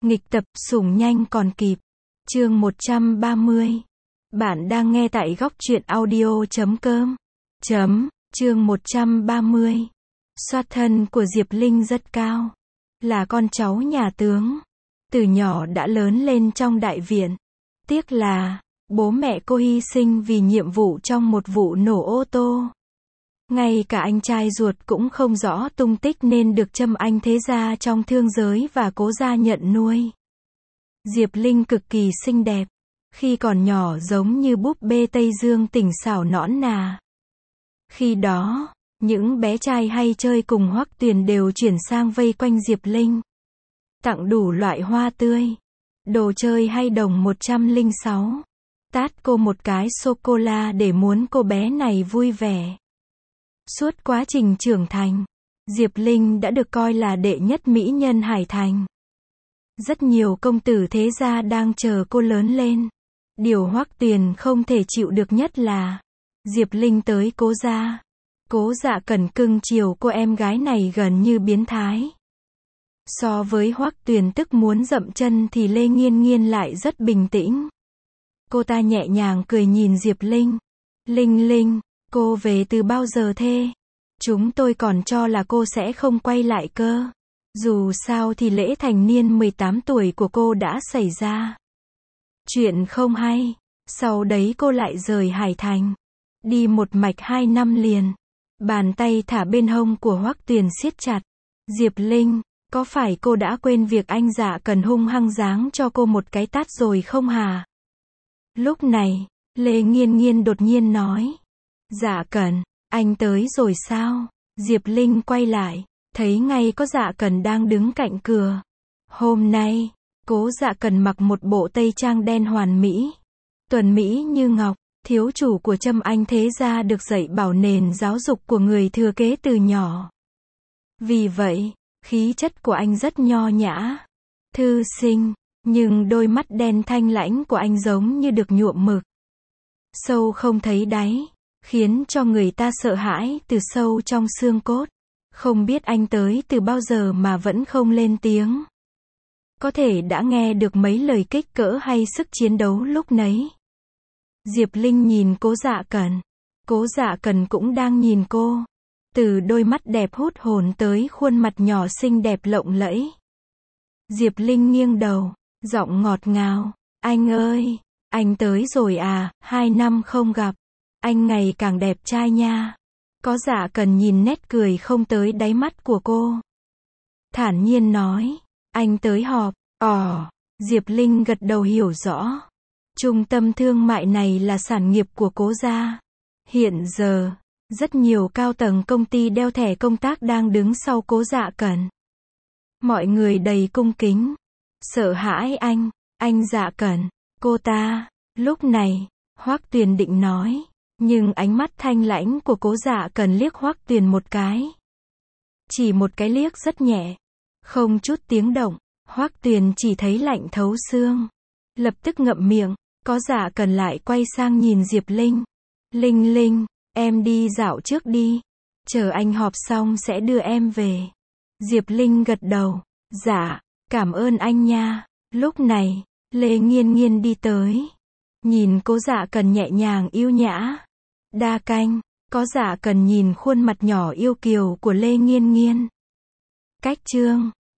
Nghịch tập, sủng nhanh còn kịp. Chương 130. Bạn đang nghe tại góc truyện audio.com. Chương 130. Xuất thân của Diệp Linh rất cao. Là con cháu nhà tướng. Từ nhỏ đã lớn lên trong đại viện. Tiếc là, bố mẹ cô hy sinh vì nhiệm vụ trong một vụ nổ ô tô. Ngay cả anh trai ruột cũng không rõ tung tích nên được Trâm Anh thế gia trong thương giới và Cố gia nhận nuôi. Diệp Linh cực kỳ xinh đẹp. Khi còn nhỏ giống như búp bê Tây Dương tỉnh xảo nõn nà. Khi đó, những bé trai hay chơi cùng Hoắc Tuyền đều chuyển sang vây quanh Diệp Linh. Tặng đủ loại hoa tươi, đồ chơi hay đồng 106. Tát cô một cái sô-cô-la để muốn cô bé này vui vẻ. Suốt quá trình trưởng thành, Diệp Linh đã được coi là đệ nhất mỹ nhân Hải Thành. Rất nhiều công tử thế gia đang chờ cô lớn lên. Điều Hoắc Tuyền không thể chịu được nhất là Diệp Linh tới Cố gia. Cố Dạ Cẩn cưng chiều cô em gái này gần như biến thái. So với Hoắc Tuyền tức muốn dậm chân thì Lê Nghiên Nghiên lại rất bình tĩnh. Cô ta nhẹ nhàng cười nhìn Diệp Linh. Linh Linh, cô về từ bao giờ thế? Chúng tôi còn cho là cô sẽ không quay lại cơ. Dù sao thì lễ thành niên 18 tuổi của cô đã xảy ra. Chuyện không hay, sau đấy cô lại rời Hải Thành. Đi một mạch 2 năm liền. Bàn tay thả bên hông của Hoắc Tuyền siết chặt. Diệp Linh, có phải cô đã quên việc anh Dạ Cẩn hung hăng giáng cho cô một cái tát rồi không hả? Lúc này, Lê Nghiên Nghiên đột nhiên nói. Dạ Cẩn, anh tới rồi sao? Diệp Linh quay lại, thấy ngay có Dạ Cẩn đang đứng cạnh cửa. Hôm nay, Cố Dạ Cẩn mặc một bộ tây trang đen hoàn mỹ, tuần mỹ như ngọc. Thiếu chủ của Trâm Anh thế gia được dạy bảo nền giáo dục của người thừa kế từ nhỏ. Vì vậy, khí chất của anh rất nho nhã, thư sinh, nhưng đôi mắt đen thanh lãnh của anh giống như được nhuộm mực. Sâu không thấy đáy, khiến cho người ta sợ hãi từ sâu trong xương cốt. Không biết anh tới từ bao giờ mà vẫn không lên tiếng. Có thể đã nghe được mấy lời kích cỡ hay sức chiến đấu lúc nấy. Diệp Linh nhìn Cố Dạ Cẩn. Cố Dạ Cẩn cũng đang nhìn cô. Từ đôi mắt đẹp hút hồn tới khuôn mặt nhỏ xinh đẹp lộng lẫy. Diệp Linh nghiêng đầu, giọng ngọt ngào. Anh ơi, anh tới rồi à, 2 năm không gặp. Anh ngày càng đẹp trai nha. Cố Dạ Cẩn nhìn nét cười không tới đáy mắt của cô. Thản nhiên nói, anh tới họp. Diệp Linh gật đầu hiểu rõ. Trung tâm thương mại này là sản nghiệp của Cố gia. Hiện giờ, rất nhiều cao tầng công ty đeo thẻ công tác đang đứng sau Cố Dạ Cẩn. Mọi người đầy cung kính. Sợ hãi anh Dạ Cẩn, cô ta. Lúc này, Hoắc Tuyền định nói, nhưng ánh mắt thanh lãnh của Cố Dạ Cẩn liếc Hoắc Tuyền một cái. Chỉ một cái liếc rất nhẹ, không chút tiếng động. Hoắc Tuyền chỉ thấy lạnh thấu xương. Lập tức ngậm miệng. Cố Dạ Cẩn lại quay sang nhìn Diệp Linh. Linh Linh, em đi dạo trước đi. Chờ anh họp xong sẽ đưa em về. Diệp Linh gật đầu. Dạ, cảm ơn anh nha. Lúc này, Lê Nghiên Nghiên đi tới. Nhìn Cố Dạ Cẩn nhẹ nhàng yêu nhã. Đa canh, Cố Dạ Cẩn nhìn khuôn mặt nhỏ yêu kiều của Lê Nghiên Nghiên. Cách chương